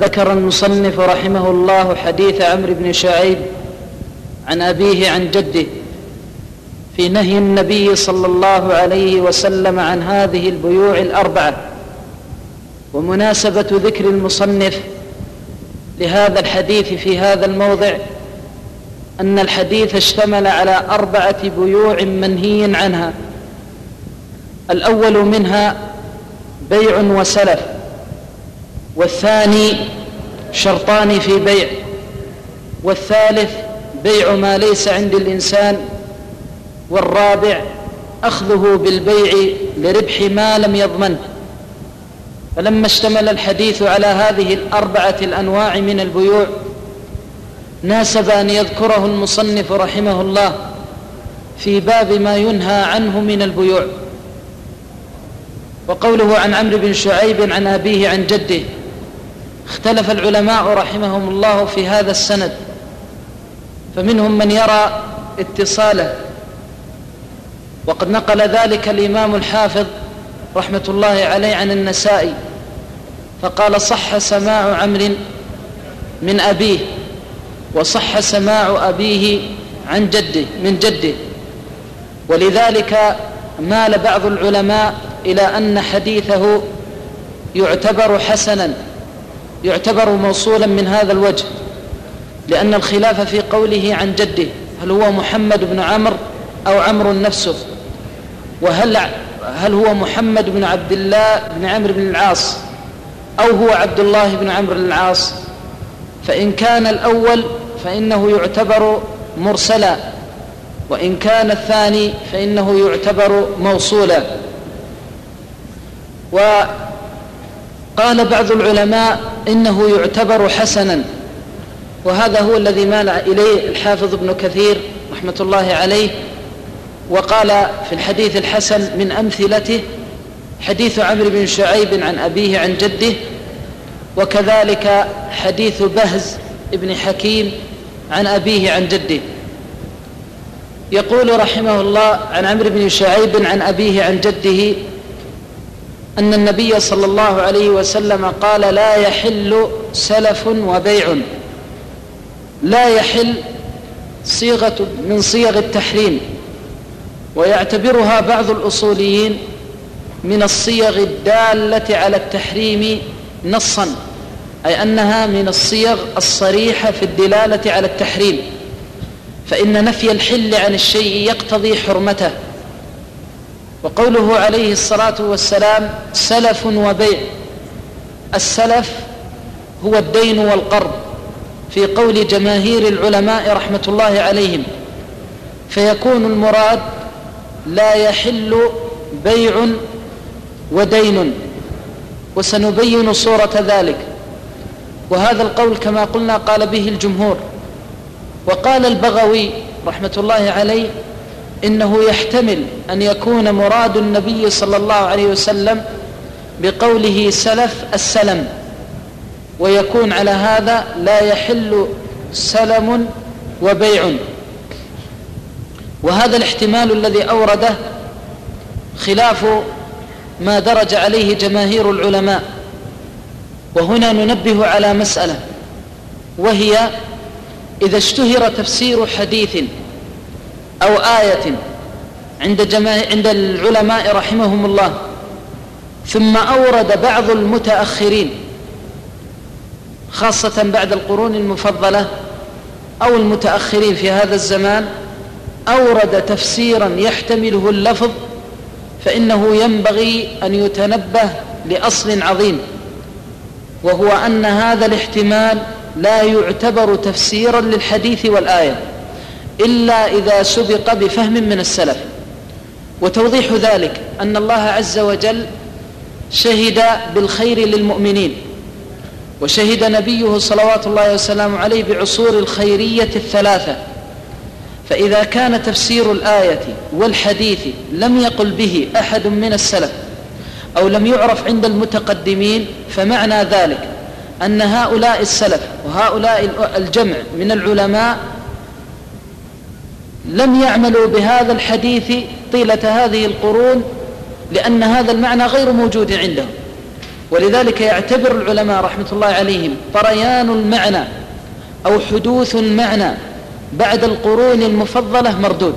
ذكر المصنف رحمه الله حديث عمرو بن شعيب عن أبيه عن جده في نهي النبي صلى الله عليه وسلم عن هذه البيوع الأربعة. ومناسبة ذكر المصنف لهذا الحديث في هذا الموضع أن الحديث اشتمل على 4 بيوع منهي عنها. الأول منها بيع وسلف، والثاني شرطان في بيع، والثالث بيع ما ليس عند الإنسان، والرابع أخذه بالبيع لربح ما لم يضمنه. فلما اشتمل الحديث على هذه 4 الأنواع من البيوع ناسب أن يذكره المصنف رحمه الله في باب ما ينهى عنه من البيوع. وقوله عن عمرو بن شعيب عن أبيه عن جده، اختلف العلماء رحمهم الله في هذا السند، فمنهم من يرى اتصاله، وقد نقل ذلك الإمام الحافظ رحمة الله عليه عن النسائي فقال: صح سماع عمرو من أبيه، وصح سماع أبيه عن جده من جده. ولذلك مال بعض العلماء إلى أن حديثه يعتبر حسنا، يعتبر موصولا من هذا الوجه، لأن الخلاف في قوله عن جده هل هو محمد بن عمرو أو عمرو نفسه، وهل هو محمد بن عبد الله بن عمرو بن العاص أو هو عبد الله بن عمرو بن العاص. فإن كان الأول فإنه يعتبر مرسلا، وإن كان الثاني فإنه يعتبر موصولا. وقال بعض العلماء إنه يعتبر حسنا، وهذا هو الذي مال إليه الحافظ ابن كثير رحمة الله عليه، وقال في الحديث الحسن من أمثلته حديث عمرو بن شعيب عن أبيه عن جده، وكذلك حديث بهز ابن حكيم عن أبيه عن جده. يقول رحمه الله عن عمرو بن شعيب عن أبيه عن جده أن النبي صلى الله عليه وسلم قال: لا يحل سلف وبيع. لا يحل صيغة من صيغ التحريم، ويعتبرها بعض الأصوليين من الصيغ الدالة على التحريم نصا، أي أنها من الصيغ الصريحة في الدلالة على التحريم، فإن نفي الحل عن الشيء يقتضي حرمته. وقوله عليه الصلاة والسلام سلف وبيع، السلف هو الدين والقرض في قول جماهير العلماء رحمة الله عليهم، فيكون المراد لا يحل بيع ودين، وسنبين صورة ذلك. وهذا القول كما قلنا قال به الجمهور. وقال البغوي رحمة الله عليه إنه يحتمل أن يكون مراد النبي صلى الله عليه وسلم بقوله سلف السلم، ويكون على هذا لا يحل سلم وبيع. وهذا الاحتمال الذي أورده خلاف ما درج عليه جماهير العلماء. وهنا ننبه على مسألة، وهي إذا اشتهر تفسير حديث أو آية عند العلماء رحمهم الله، ثم أورد بعض المتأخرين خاصة بعد القرون المفضلة أو المتأخرين في هذا الزمان، أورد تفسيرا يحتمله اللفظ، فإنه ينبغي أن يتنبه لأصل عظيم، وهو أن هذا الاحتمال لا يعتبر تفسيرا للحديث والآية إلا إذا سبق بفهم من السلف. وتوضيح ذلك أن الله عز وجل شهد بالخير للمؤمنين، وشهد نبيه صلوات الله وسلامه عليه بعصور الخيرية الثلاثة. فإذا كان تفسير الآية والحديث لم يقل به أحد من السلف أو لم يعرف عند المتقدمين، فمعنى ذلك أن هؤلاء السلف وهؤلاء الجمع من العلماء لم يعملوا بهذا الحديث طيلة هذه القرون، لأن هذا المعنى غير موجود عندهم. ولذلك يعتبر العلماء رحمة الله عليهم طريان المعنى أو حدوث المعنى بعد القرون المفضلة مردود،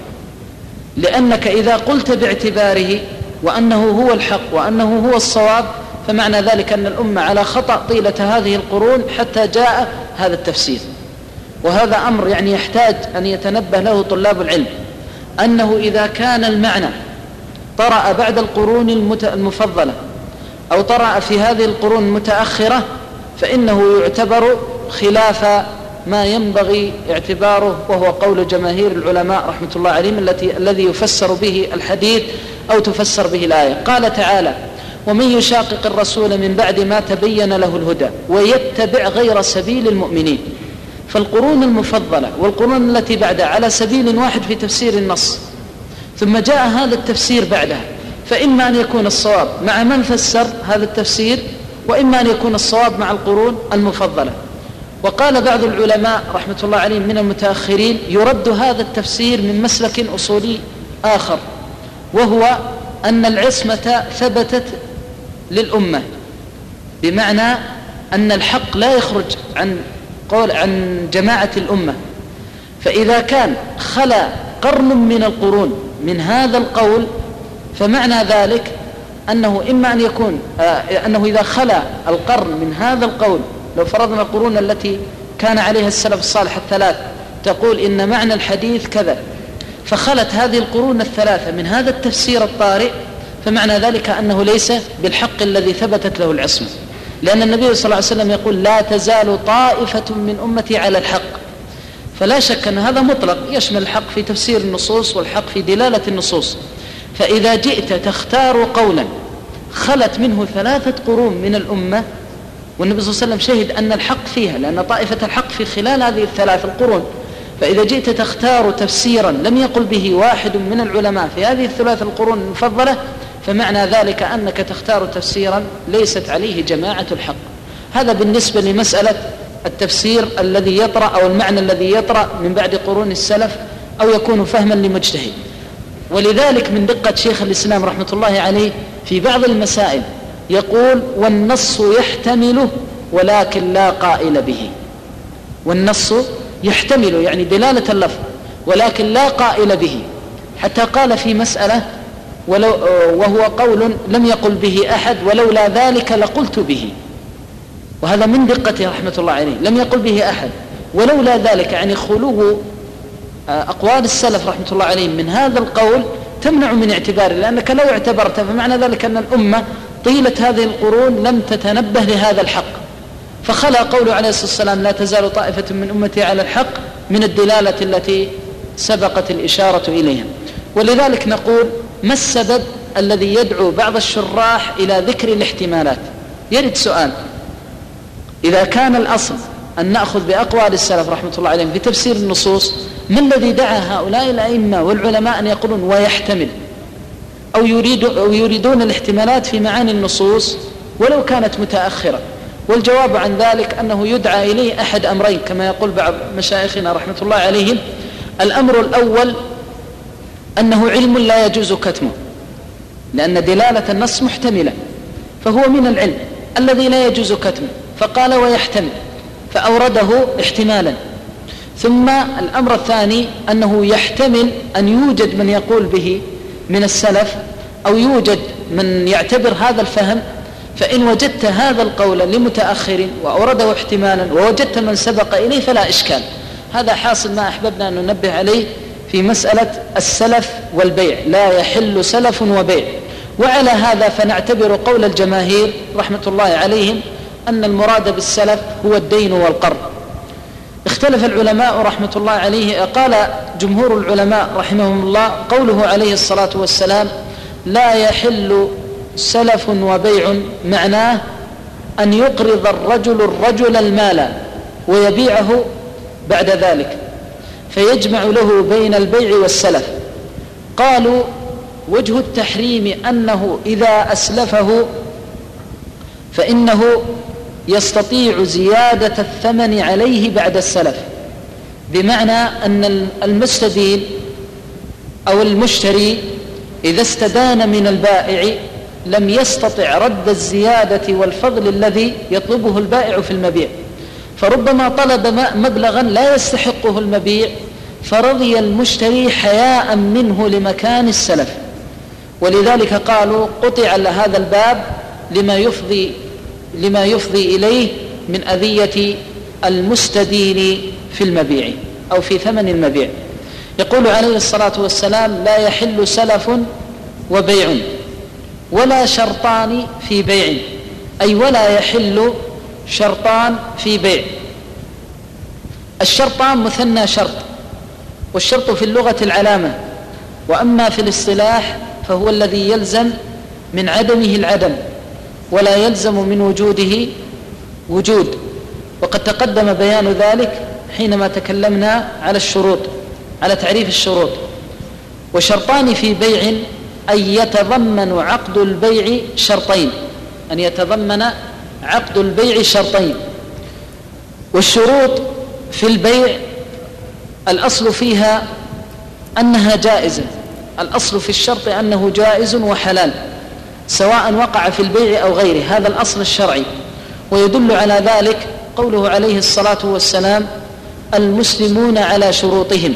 لأنك إذا قلت باعتباره وأنه هو الحق وأنه هو الصواب فمعنى ذلك أن الأمة على خطأ طيلة هذه القرون حتى جاء هذا التفسير. وهذا أمر يعني يحتاج أن يتنبه له طلاب العلم، أنه إذا كان المعنى طرأ بعد القرون المفضلة أو طرأ في هذه القرون المتأخرة فإنه يعتبر خلاف ما ينبغي اعتباره، وهو قول جماهير العلماء رحمة الله عليهم الذي يفسر به الحديث أو تفسر به الآية. قال تعالى: ومن يشاقق الرسول من بعد ما تبين له الهدى ويتبع غير سبيل المؤمنين. فالقرون المفضلة والقرون التي بعدها على سبيل واحد في تفسير النص، ثم جاء هذا التفسير بعدها، فإما أن يكون الصواب مع من فسر هذا التفسير، وإما أن يكون الصواب مع القرون المفضلة. وقال بعض العلماء رحمة الله عليهم من المتأخرين: يرد هذا التفسير من مسلك أصولي آخر، وهو أن العصمة ثبتت للأمة، بمعنى أن الحق لا يخرج عن جماعة الأمة. فإذا كان خلا قرن من القرون من هذا القول فمعنى ذلك أنه إما أن يكون أنه إذا خلا القرن من هذا القول، لو فرضنا القرون التي كان عليها السلف الصالح الثلاث تقول إن معنى الحديث كذا، فخلت هذه القرون الثلاثة من هذا التفسير الطارئ، فمعنى ذلك أنه ليس بالحق الذي ثبتت له العصمة، لأن النبي صلى الله عليه وسلم يقول: لا تزال طائفة من أمتي على الحق. فلا شك أن هذا مطلق يشمل الحق في تفسير النصوص والحق في دلالة النصوص. فإذا جئت تختار قولا خلت منه 3 قرون من الأمة، والنبي صلى الله عليه وسلم شهد أن الحق فيها، لأن طائفة الحق في خلال هذه 3 القرون، فإذا جئت تختار تفسيرا لم يقل به واحد من العلماء في هذه 3 القرون المفضلة، فمعنى ذلك أنك تختار تفسيرا ليست عليه جماعة الحق. هذا بالنسبة لمسألة التفسير الذي يطرأ أو المعنى الذي يطرأ من بعد قرون السلف أو يكون فهما لمجتهد. ولذلك من دقة شيخ الإسلام رحمة الله عليه في بعض المسائل يقول: والنص يحتمله ولكن لا قائل به. والنص يحتمل يعني دلالة اللفظ، ولكن لا قائل به. حتى قال في مسألة وهو قول لم يقل به أحد: ولولا ذلك لقلت به. وهذا من دقته رحمة الله عليه، لم يقل به أحد ولولا ذلك، يعني خلو أقوال السلف رحمة الله عليهم من هذا القول تمنع من اعتباره، لأنك لو اعتبرته فمعنى ذلك أن الأمة طيلة هذه القرون لم تتنبه لهذا الحق. فخلى قوله عليه الصلاة والسلام: لا تزال طائفة من أمتي على الحق من الدلالة التي سبقت الإشارة إليها. ولذلك نقول: ما السبب الذي يدعو بعض الشراح إلى ذكر الاحتمالات؟ يرد سؤال: إذا كان الأصل أن نأخذ بأقوال السلف رحمة الله عليهم في تفسير النصوص، ما الذي دعا هؤلاء الأئمة والعلماء أن يقولون ويحتمل أو يريدون الاحتمالات في معاني النصوص ولو كانت متأخرة؟ والجواب عن ذلك أنه يدعى إليه أحد أمرين كما يقول بعض مشايخنا رحمة الله عليهم. الأمر الأول أنه علم لا يجوز كتمه، لأن دلالة النص محتملة، فهو من العلم الذي لا يجوز كتمه، فقال ويحتمل فأورده احتمالا. ثم الأمر الثاني أنه يحتمل أن يوجد من يقول به من السلف أو يوجد من يعتبر هذا الفهم، فإن وجدت هذا القول لمتأخر وأورده احتمالا ووجدت من سبق إليه فلا إشكال. هذا حاصل ما أحببنا أن ننبه عليه في مسألة السلف والبيع، لا يحل سلف وبيع. وعلى هذا فنعتبر قول الجماهير رحمة الله عليهم أن المراد بالسلف هو الدين والقرض. اختلف العلماء رحمة الله عليه، قال جمهور العلماء رحمهم الله قوله عليه الصلاة والسلام: لا يحل سلف وبيع، معناه أن يقرض الرجل المال ويبيعه بعد ذلك فيجمع له بين البيع والسلف. قالوا: وجه التحريم أنه إذا أسلفه فإنه يستطيع زيادة الثمن عليه بعد السلف، بمعنى أن المستدين أو المشتري إذا استدان من البائع لم يستطع رد الزيادة والفضل الذي يطلبه البائع في المبيع، فربما طلب مبلغا لا يستحقه المبيع فرضي المشتري حياء منه لمكان السلف، ولذلك قالوا قطع هذا الباب لما يفضي إليه من أذية المستدين في المبيع أو في ثمن المبيع. يقول عليه الصلاة والسلام: لا يحل سلف وبيع ولا شرطان في بيع، أي ولا يحل شرطان في بيع. الشرطان مثنى شرط، والشرط في اللغة العلامة، وأما في الاصطلاح فهو الذي يلزم من عدمه العدم ولا يلزم من وجوده وجود، وقد تقدم بيان ذلك حينما تكلمنا على الشروط، على تعريف الشروط. وشرطان في بيع أن يتضمن عقد البيع شرطين، أن يتضمن عقد البيع شرطين. والشروط في البيع الأصل فيها أنها جائزة، الأصل في الشرط أنه جائز وحلال سواء وقع في البيع أو غيره، هذا الأصل الشرعي. ويدل على ذلك قوله عليه الصلاة والسلام: المسلمون على شروطهم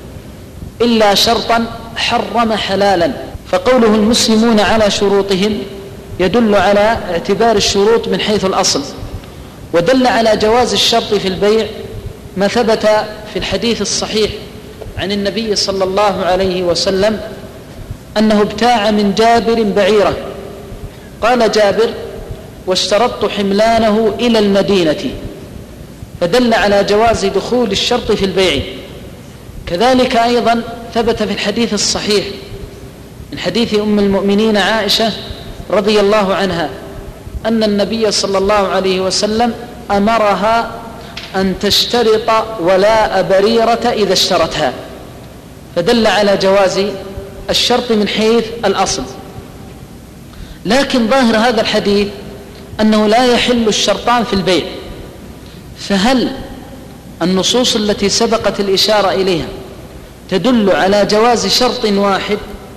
إلا شرطا حرم حلالا. فقوله المسلمون على شروطهم يدل على اعتبار الشروط من حيث الأصل. ودل على جواز الشرط في البيع ما ثبت في الحديث الصحيح عن النبي صلى الله عليه وسلم أنه ابتاع من جابر بعيرة، قال جابر: واشترطت حملانه إلى المدينة، فدل على جواز دخول الشرط في البيع. كذلك أيضا ثبت في الحديث الصحيح من حديث أم المؤمنين عائشة رضي الله عنها أن النبي صلى الله عليه وسلم أمرها أن تشترط ولاء بريرة إذا اشترتها، فدل على جواز الشرط من حيث الأصل. لكن ظاهر هذا الحديث أنه لا يحل الشرطان في البيع، فهل النصوص التي سبقت الإشارة إليها تدل على جواز شرط واحد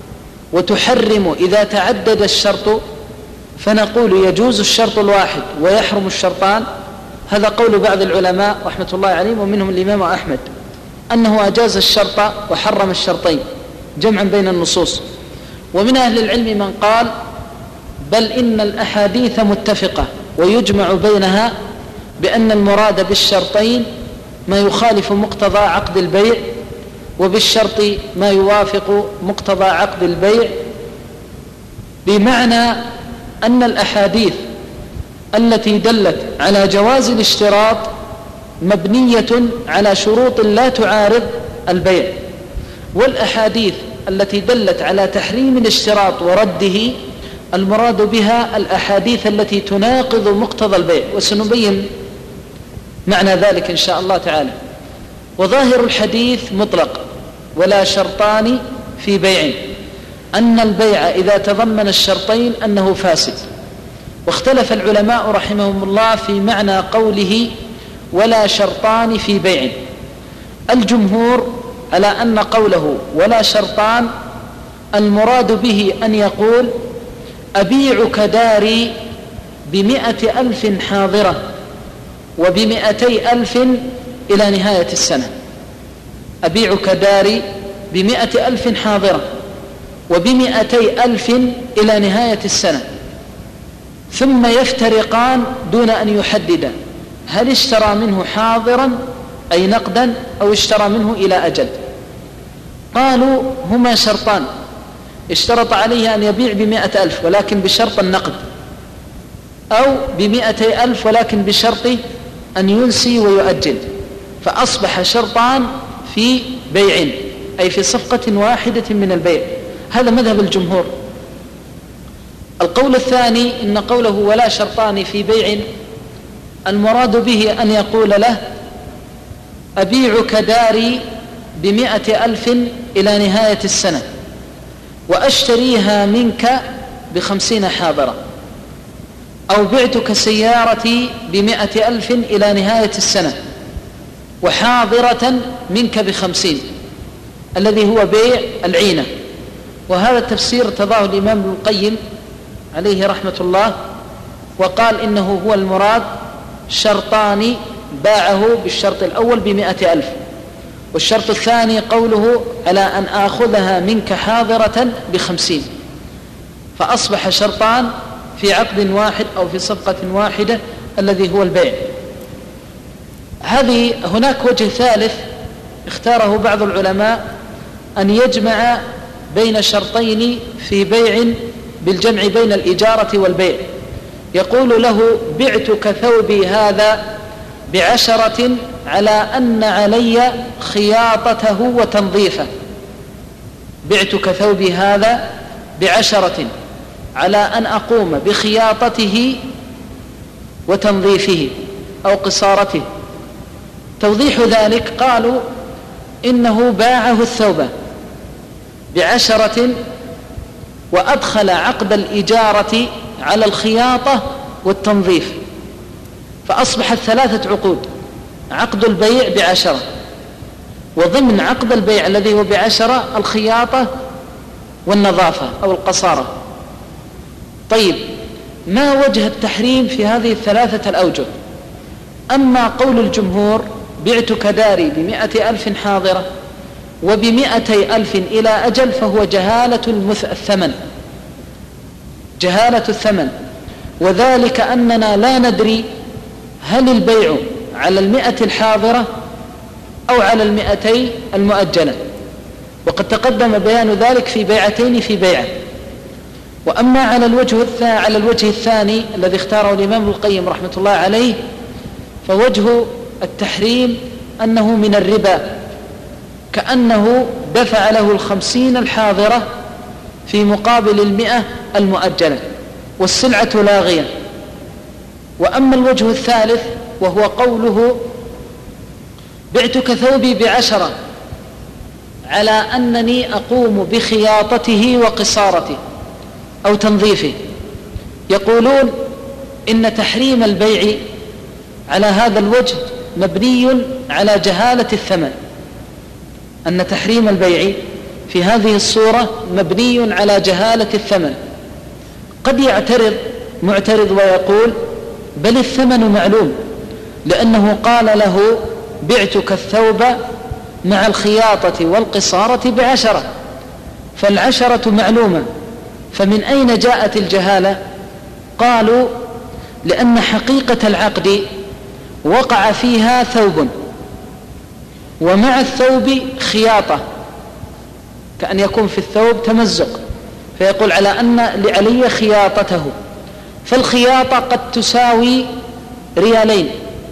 وتحرم إذا تعدد الشرط، فنقول يجوز الشرط الواحد ويحرم الشرطان؟ هذا قول بعض العلماء رحمة الله عليهم ومنهم الإمام أحمد، أنه أجاز الشرط وحرم الشرطين جمعا بين النصوص. ومن أهل العلم من قال بل إن الأحاديث متفقة ويجمع بينها بأن المراد بالشرطين ما يخالف مقتضى عقد البيع، وبالشرط ما يوافق مقتضى عقد البيع، بمعنى أن الأحاديث التي دلت على جواز الاشتراط مبنية على شروط لا تعارض البيع، والأحاديث التي دلت على تحريم الاشتراط ورده المراد بها الأحاديث التي تناقض مقتضى البيع، وسنبين معنى ذلك إن شاء الله تعالى. وظاهر الحديث مطلق ولا شرطان في بيع، أن البيع إذا تضمن الشرطين أنه فاسد. واختلف العلماء رحمهم الله في معنى قوله ولا شرطان في بيع. الجمهور على أن قوله ولا شرطان المراد به أن يقول أبيعك داري ب100,000 حاضرة وب200,000 إلى نهاية السنة، أبيعك داري ب100,000 حاضرة وب200,000 إلى نهاية السنة، ثم يفترقان دون أن يحدد هل اشترى منه حاضرا أي نقدا أو اشترى منه إلى أجل. قالوا هما شرطان، اشترط عليه أن يبيع ب100,000 ولكن بشرط النقد، أو ب200,000 ولكن بشرط أن ينسي ويؤجل، فأصبح شرطان في بيع أي في صفقة واحدة من البيع. هذا مذهب الجمهور. القول الثاني إن قوله ولا شرطان في بيع المراد به أن يقول له أبيعك داري ب100,000 إلى نهاية السنة وأشتريها منك ب50 حاضرة، أو بعتك سيارتي ب100,000 إلى نهاية السنة وحاضرة منك ب50، الذي هو بيع العينة. وهذا التفسير ارتضاه الإمام ابن القيم عليه رحمة الله، وقال إنه هو المراد شرطان باعه بالشرط الأول ب100,000، والشرط الثاني قوله على أن آخذها منك حاضرة ب50، فأصبح شرطان في عقد واحد أو في صفقة واحدة الذي هو البيع. هناك وجه ثالث اختاره بعض العلماء، أن يجمع بين شرطين في بيع بالجمع بين الإجارة والبيع، يقول له بعتك ثوبي هذا ب10 على أن علي خياطته وتنظيفه. بعتك ثوبي هذا ب10 على أن أقوم بخياطته وتنظيفه أو قصارته. توضيح ذلك قالوا إنه باعه الثوب ب10 وأدخل عقد الإجارة على الخياطة والتنظيف، فأصبحت 3 عقود: عقد البيع ب10، وضمن عقد البيع الذي هو ب10 الخياطة والنظافة أو القصارة. طيب، ما وجه التحريم في هذه 3 الأوجه؟ أما قول الجمهور بعتك داري ب100,000 حاضرة وب200,000 إلى أجل، فهو جهالة الثمن، وذلك أننا لا ندري هل البيع على 100 الحاضرة أو على 200 المؤجلة، وقد تقدم بيان ذلك في بيعتين في بيعة. وأما على الوجه الثاني الذي اختاره الإمام القيم رحمة الله عليه، فوجه التحريم أنه من الربا، كأنه دفع له 50 الحاضرة في مقابل 100 المؤجلة والسلعة لاغية. وأما الوجه الثالث وهو قوله بعتك ثوبي ب10 على أنني أقوم بخياطته وقصارته أو تنظيفه، يقولون إن تحريم البيع على هذا الوجه مبني على جهالة الثمن، أن تحريم البيع في هذه الصورة مبني على جهالة الثمن. قد يعترض معترض ويقول بل الثمن معلوم، لأنه قال له بعتك الثوب مع الخياطة والقصارة ب10، فال10 معلومة، فمن أين جاءت الجهالة؟ قالوا لأن حقيقة العقد وقع فيها ثوب، ومع الثوب خياطة، كأن يكون في الثوب تمزق، فيقول على أن لعلي خياطته، فالخياطة قد تساوي 2 ريال،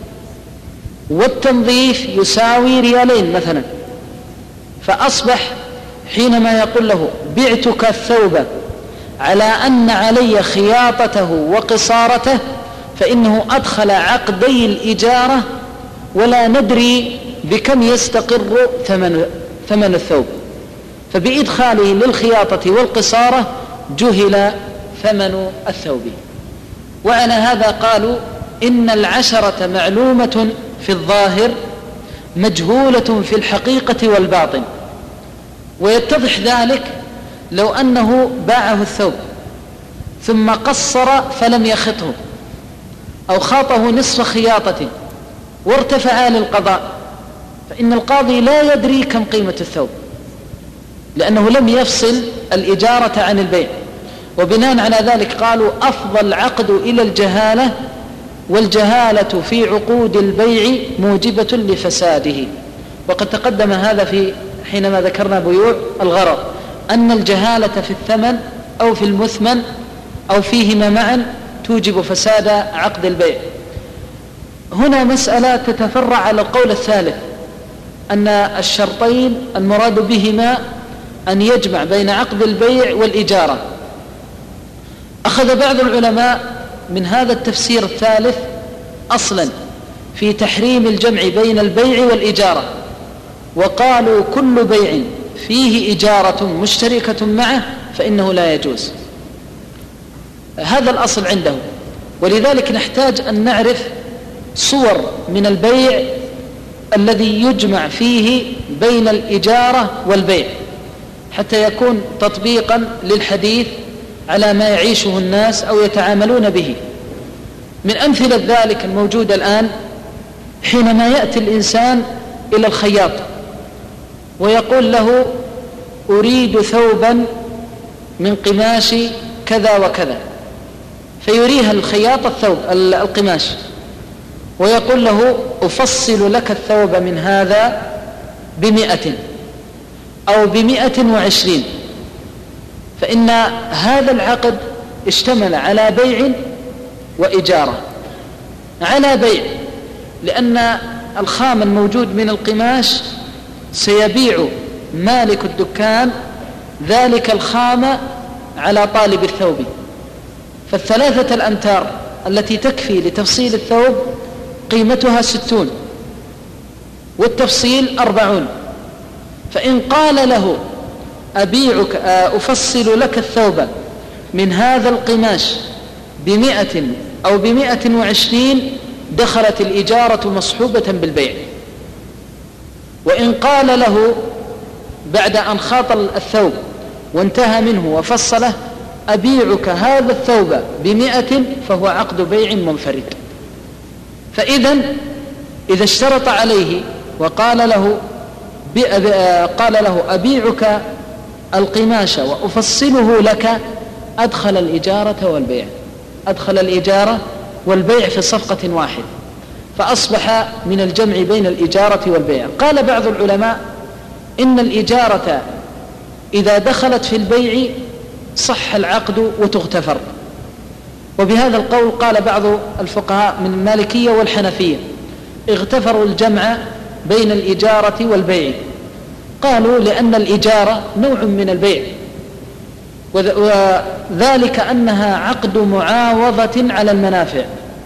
والتنظيف يساوي 2 ريال مثلا. فأصبح حينما يقول له بعتك الثوب على أن علي خياطته وقصارته، فإنه أدخل عقدي الإجارة ولا ندري بكم يستقر ثمن الثوب، فبإدخاله للخياطة والقصارة جهل ثمن الثوب. وعلى هذا قالوا إن 10 معلومة في الظاهر مجهولة في الحقيقة والباطن. ويتضح ذلك لو أنه باعه الثوب ثم قصر فلم يخطه، أو خاطه نصف خياطة وارتفع للقضاء، فإن القاضي لا يدري كم قيمة الثوب، لأنه لم يفصل الإجارة عن البيع. وبناء على ذلك قالوا أفضل العقد إلى الجهالة، والجهالة في عقود البيع موجبة لفساده. وقد تقدم هذا في حينما ذكرنا بيوع الغرر، أن الجهالة في الثمن أو في المثمن أو فيهما معا توجب فساد عقد البيع. هنا مسألة تتفرع على القول الثالث، أن الشرطين المراد بهما أن يجمع بين عقد البيع والإجارة. أخذ بعض العلماء من هذا التفسير الثالث أصلا في تحريم الجمع بين البيع والإجارة، وقالوا كل بيع فيه إجارة مشتركة معه فإنه لا يجوز. هذا الأصل عنده، ولذلك نحتاج أن نعرف صور من البيع الذي يجمع فيه بين الإجارة والبيع، حتى يكون تطبيقا للحديث على ما يعيشه الناس أو يتعاملون به. من أمثلة ذلك الموجودة الآن حينما يأتي الإنسان إلى الخياط ويقول له أريد ثوبا من قماش كذا وكذا، فيريها الخياط القماش ويقول له أفصل لك الثوب من هذا 100 أو 120. فإن هذا العقد اشتمل على بيع وإجارة. على بيع لأن الخام الموجود من القماش سيبيع مالك الدكان ذلك الخام على طالب الثوب، فال3 الأمتار التي تكفي لتفصيل الثوب قيمتها 60 والتفصيل 40. فإن قال له أبيعك أفصل لك الثوب من هذا القماش 100 أو 120 دخلت الإجارة مصحوبة بالبيع. وإن قال له بعد أن خاط الثوب وانتهى منه وفصله أبيعك هذا الثوب 100 فهو عقد بيع منفرد. فإذا إذا اشترط عليه وقال له أبيعك القماش وأفصله لك أدخل الإجارة والبيع في صفقة واحدة، فأصبح من الجمع بين الإجارة والبيع. قال بعض العلماء إن الإجارة إذا دخلت في البيع صح العقد وتغتفر، وبهذا القول قال بعض الفقهاء من المالكية والحنفية اغتفروا الجمع بين الإجارة والبيع. قالوا لأن الإجارة نوع من البيع، وذلك أنها عقد معاوضة على المنافع،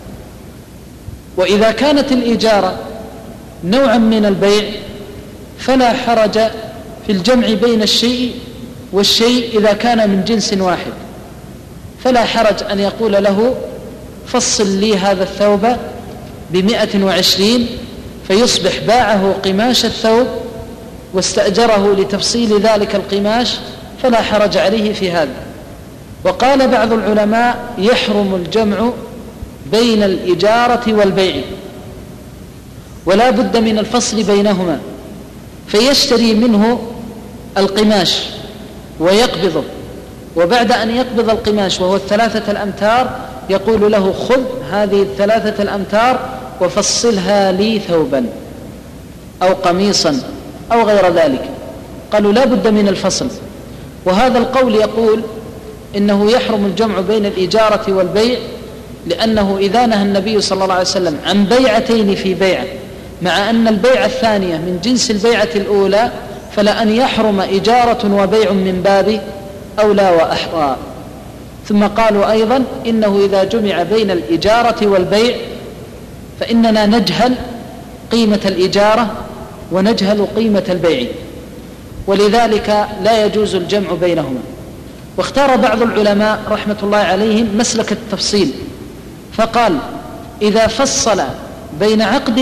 وإذا كانت الإجارة نوعا من البيع فلا حرج في الجمع بين الشيء والشيء إذا كان من جنس واحد، فلا حرج أن يقول له فصل لي هذا الثوب 120 فيصبح باعه قماش الثوب واستأجره لتفصيل ذلك القماش، فلا حرج عليه في هذا. وقال بعض العلماء يحرم الجمع بين الإجارة والبيع ولا بد من الفصل بينهما، فيشتري منه القماش ويقبضه، وبعد أن يقبض القماش وهو 3 الأمتار يقول له خذ هذه 3 الأمتار وفصلها لي ثوبا أو قميصا أو غير ذلك. قالوا لا بد من الفصل. وهذا القول يقول إنه يحرم الجمع بين الإجارة والبيع، لأنه إذا نهى النبي صلى الله عليه وسلم عن بيعتين في بيعة مع أن البيعة الثانية من جنس البيعة الأولى، فلأن يحرم إجارة وبيع من باب أولى وأحرى. ثم قالوا أيضا إنه إذا جمع بين الإجارة والبيع فإننا نجهل قيمة الإجارة ونجهل قيمة البيع، ولذلك لا يجوز الجمع بينهما. واختار بعض العلماء رحمة الله عليهم مسلك التفصيل، فقال إذا فصل بين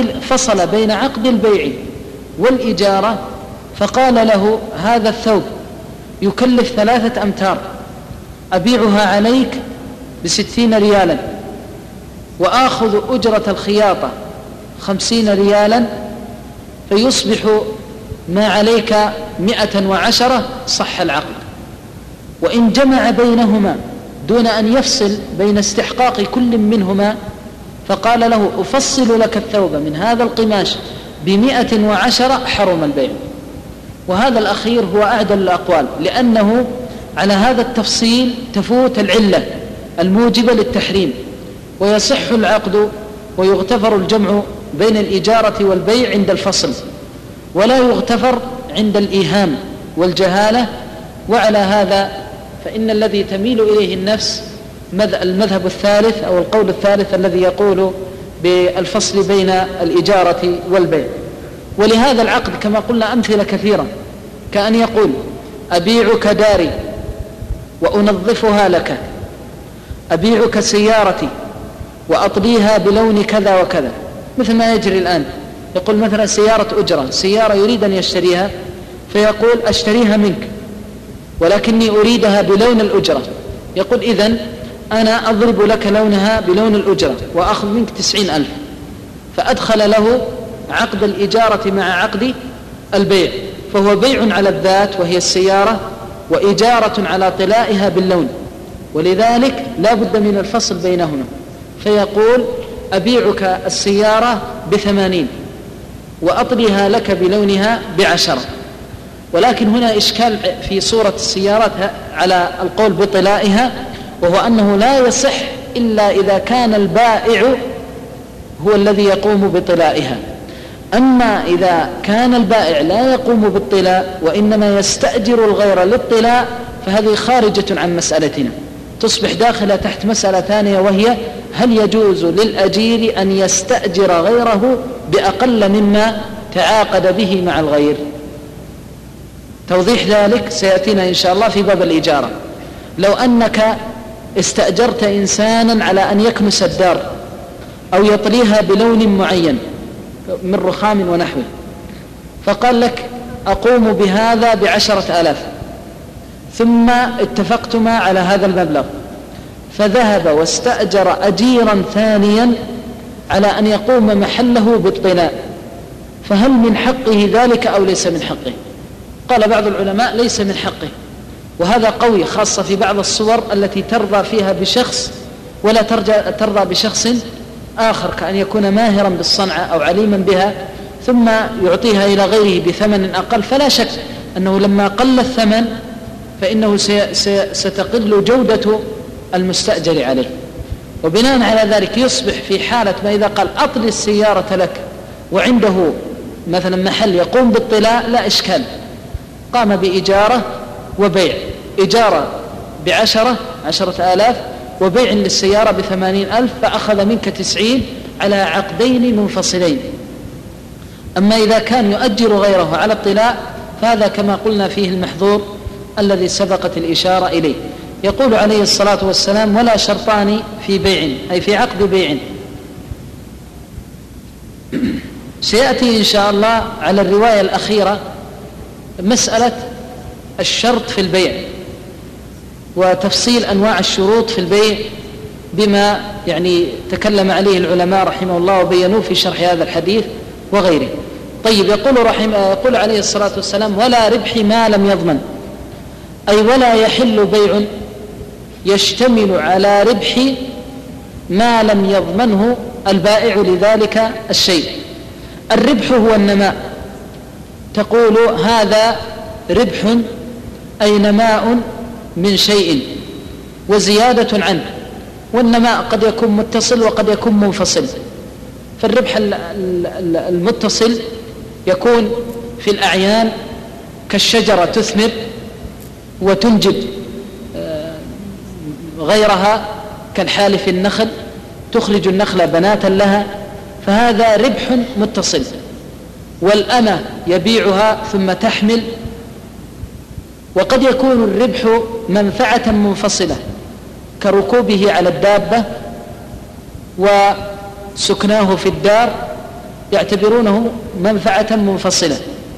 عقد البيع والإجارة فقال له هذا الثوب يكلف 3 أمتار أبيعها عليك ب60 ريالا وآخذ أجرة الخياطة 50 ريالا فيصبح ما عليك 110، صح العقد. وإن جمع بينهما دون أن يفصل بين استحقاق كل منهما فقال له أفصل لك الثوب من هذا القماش 110، حرم البيع. وهذا الأخير هو أعدل الأقوال، لأنه على هذا التفصيل تفوت العلة الموجبة للتحريم، ويصح العقد ويغتفر الجمع بين الإجارة والبيع عند الفصل، ولا يغتفر عند الإيهام والجهالة. وعلى هذا فإن الذي تميل إليه النفس المذهب الثالث أو القول الثالث الذي يقول بالفصل بين الإجارة والبيع. ولهذا العقد كما قلنا أمثلة كثيرة، كأن يقول أبيعك داري وأنظفها لك، أبيعك سيارتي وأطليها بلون كذا وكذا، مثل ما يجري الآن. يقول مثلا سيارة أجرة، سيارة يريد أن يشتريها فيقول أشتريها منك ولكني أريدها بلون الأجرة، يقول إذن أنا أضرب لك لونها بلون الأجرة وأخذ منك 90,000، فأدخل له عقد الإجارة مع عقد البيع، فهو بيع على الذات وهي السيارة، وإجارة على طلائها باللون، ولذلك لا بد من الفصل بينهما. فيقول أبيعك السيارة ب80 وأطليها لك بلونها ب10. ولكن هنا إشكال في صورة السيارات على القول بطلائها، وهو أنه لا يصح إلا إذا كان البائع هو الذي يقوم بطلائها. أما إذا كان البائع لا يقوم بالطلاء وإنما يستأجر الغير للطلاء، فهذه خارجة عن مسألتنا، تصبح داخلة تحت مسألة ثانية، وهي هل يجوز للأجير أن يستأجر غيره بأقل مما تعاقد به مع الغير؟ توضيح ذلك سيأتينا إن شاء الله في باب الإجارة. لو أنك استأجرت إنسانا على أن يكنس الدار أو يطليها بلون معين من رخام ونحوه، فقال لك أقوم بهذا ب10,000، ثم اتفقتما على هذا المبلغ، فذهب واستأجر أجيرا ثانيا على أن يقوم محله بالطلاء، فهل من حقه ذلك أو ليس من حقه؟ قال بعض العلماء ليس من حقه، وهذا قوي، خاصة في بعض الصور التي ترضى فيها بشخص ولا ترضى بشخص آخر، كأن يكون ماهرا بالصنعة أو عليما بها ثم يعطيها إلى غيره بثمن أقل، فلا شك أنه لما قل الثمن فإنه ستقل جودة المستأجر عليه. وبناء على ذلك يصبح في حالة ما إذا قال أطلي السيارة لك وعنده مثلا محل يقوم بالطلاء لا إشكال، قام بإجارة وبيع، إجارة ب10,000 وبيع للسيارة ب80,000، فأخذ منك 90 على عقدين منفصلين. أما إذا كان يؤجر غيره على الطلاء فهذا كما قلنا فيه المحظور الذي سبقت الإشارة إليه. يقول عليه الصلاة والسلام ولا شرطان في بيع، أي في عقد بيع. سيأتي إن شاء الله على الرواية الأخيرة مسألة الشرط في البيع وتفصيل أنواع الشروط في البيع بما تكلم عليه العلماء رحمه الله وبينوه في شرح هذا الحديث وغيره. طيب، يقول عليه الصلاة والسلام ولا ربح ما لم يضمن، أي ولا يحل بيع يشتمل على ربح ما لم يضمنه البائع لذلك الشيء. الربح هو النماء، تقول هذا ربح أي نماء من شيء وزيادة عنه، والنماء قد يكون متصل وقد يكون منفصل. فالربح المتصل يكون في الأعيان كالشجرة تثمر وتنجب غيرها، كالحال في النخل تخرج النخل بناتا لها، فهذا ربح متصل. والأمة يبيعها ثم تحمل. وقد يكون الربح منفعة منفصلة كركوبه على الدابة وسكناه في الدار، يعتبرونه منفعة منفصلة.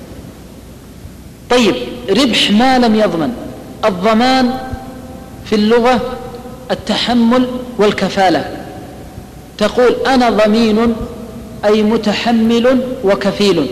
طيب، ربح ما لم يضمن، الضمان في اللغة التحمل والكفالة، تقول أنا ضمين أي متحمل وكفيل.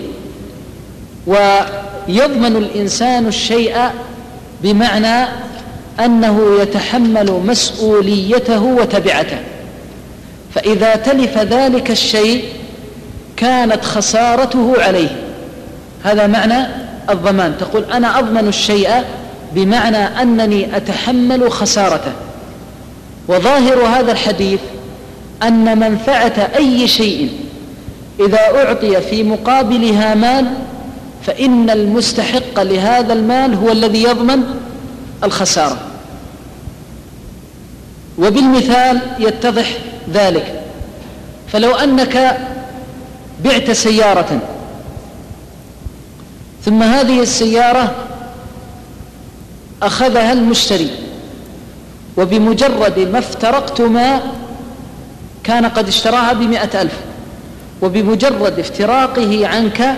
ويضمن الإنسان الشيء بمعنى أنه يتحمل مسؤوليته وتبعته، فإذا تلف ذلك الشيء كانت خسارته عليه. هذا معنى الضمان، تقول أنا أضمن الشيء بمعنى أنني أتحمل خسارته. وظاهر هذا الحديث أن منفعة أي شيء إذا أعطي في مقابلها مال فإن المستحق لهذا المال هو الذي يضمن الخسارة. وبالمثال يتضح ذلك، فلو أنك بعت سيارة ثم هذه السيارة أخذها المشتري، وبمجرد ما افترقتما كان قد اشتراها ب100,000، وبمجرد افتراقه عنك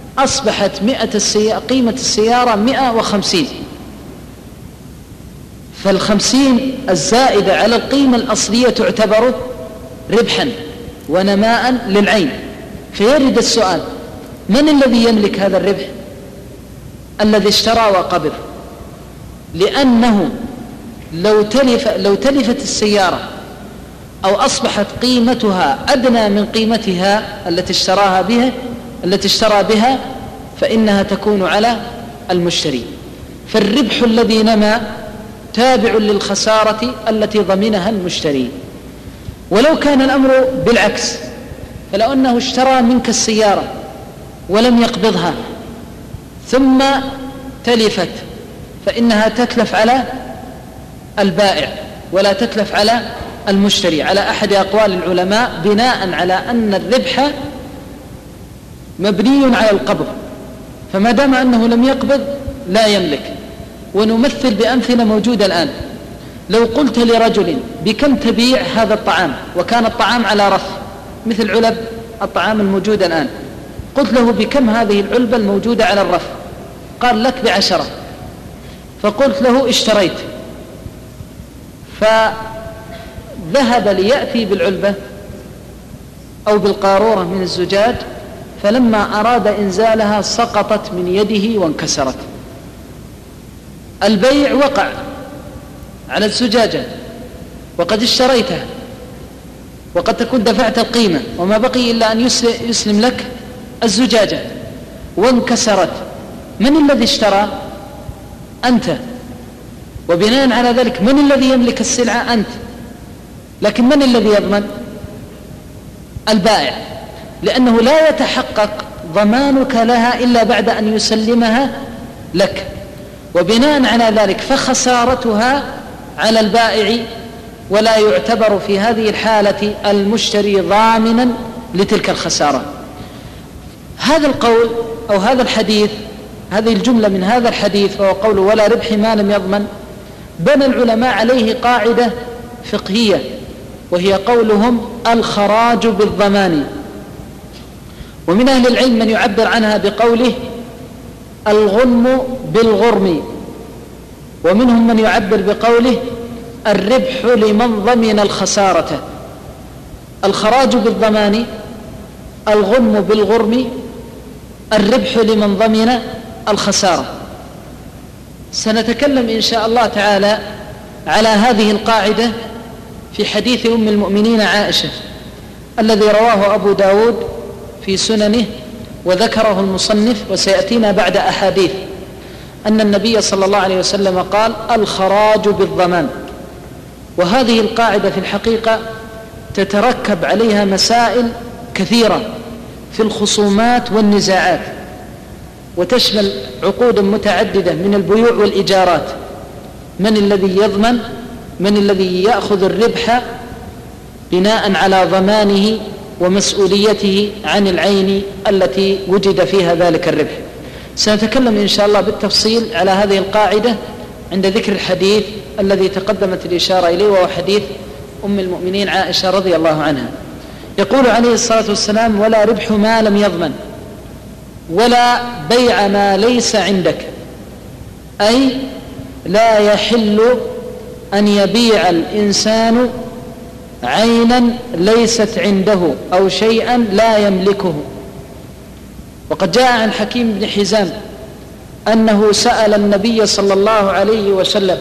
أصبحت قيمة السيارة 150. فال50 الزائدة على القيمة الأصلية تعتبر ربحا ونماء للعين. فيرد السؤال: من الذي يملك هذا الربح؟ الذي اشترى وقبض، لأنه لو تلفت السيارة أو أصبحت قيمتها أدنى من قيمتها التي اشترى بها فإنها تكون على المشتري. فالربح الذي نما تابع للخسارة التي ضمنها المشتري. ولو كان الأمر بالعكس، فلو أنه اشترى منك السيارة ولم يقبضها ثم تلفت، فإنها تتلف على البائع ولا تتلف على المشتري، على أحد أقوال العلماء، بناء على أن الربح مبني على القبض، فما دام أنه لم يقبض لا يملك. ونمثل بأمثلة موجودة الآن. لو قلت لرجل: بكم تبيع هذا الطعام؟ وكان الطعام على رف مثل علب الطعام الموجودة الآن، قلت له: بكم هذه العلبة الموجودة على الرف؟ قال: لك ب10. فقلت له: اشتريت. فذهب ليأتي بالعلبة أو بالقارورة من الزجاج، فلما أراد إنزالها سقطت من يده وانكسرت. البيع وقع على الزجاجة وقد اشتريتها، وقد تكون دفعت القيمة وما بقي إلا أن يسلم لك الزجاجة، وانكسرت. من الذي اشترى؟ أنت. وبناء على ذلك من الذي يملك السلعة؟ أنت. لكن من الذي يضمن؟ البائع، لأنه لا يتحقق ضمانك لها إلا بعد أن يسلمها لك. وبناء على ذلك فخسارتها على البائع، ولا يعتبر في هذه الحالة المشتري ضامنا لتلك الخسارة. هذا القول أو هذا الحديث، هذه الجملة من هذا الحديث، وهو قول: ولا ربح ما لم يضمن، بنى العلماء عليه قاعدة فقهية، وهي قولهم: الخراج بالضمان. ومن أهل العلم من يعبر عنها بقوله: الغنم بالغرم. ومنهم من يعبر بقوله: الربح لمن ضمن الخسارة. الخراج بالضمان، الغنم بالغرم، الربح لمن ضمن الخسارة. سنتكلم إن شاء الله تعالى على هذه القاعدة في حديث أم المؤمنين عائشة الذي رواه أبو داود في سننه وذكره المصنف، وسيأتينا بعد أحاديث، أن النبي صلى الله عليه وسلم قال: الخراج بالضمان. وهذه القاعدة في الحقيقة تتركب عليها مسائل كثيرة في الخصومات والنزاعات، وتشمل عقود متعددة من البيوع والإيجارات. من الذي يضمن؟ من الذي يأخذ الربح بناء على ضمانه ومسؤوليته عن العين التي وجد فيها ذلك الربح؟ سنتكلم إن شاء الله بالتفصيل على هذه القاعدة عند ذكر الحديث الذي تقدمت الإشارة إليه، وهو حديث أم المؤمنين عائشة رضي الله عنها. يقول عليه الصلاة والسلام: ولا ربح ما لم يضمن، ولا بيع ما ليس عندك، أي لا يحل أن يبيع الإنسان عينا ليست عنده أو شيئا لا يملكه. وقد جاء عن حكيم بن حزام أنه سأل النبي صلى الله عليه وسلم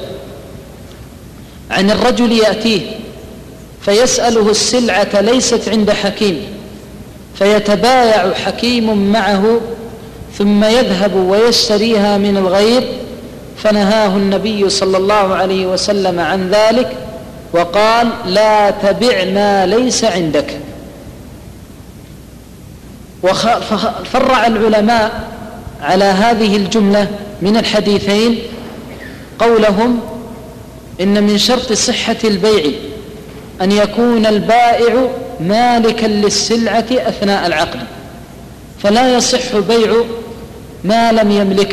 عن الرجل يأتيه فيسأله السلعة ليست عند حكيم، فيتبايع حكيم معه ثم يذهب ويشتريها من الغير، فنهاه النبي صلى الله عليه وسلم عن ذلك وقال: لا تبع ما ليس عندك. وفرع العلماء على هذه الجملة من الحديثين قولهم: إن من شرط صحة البيع أن يكون البائع مالكا للسلعة أثناء العقد، فلا يصح بيع ما لم يملكه.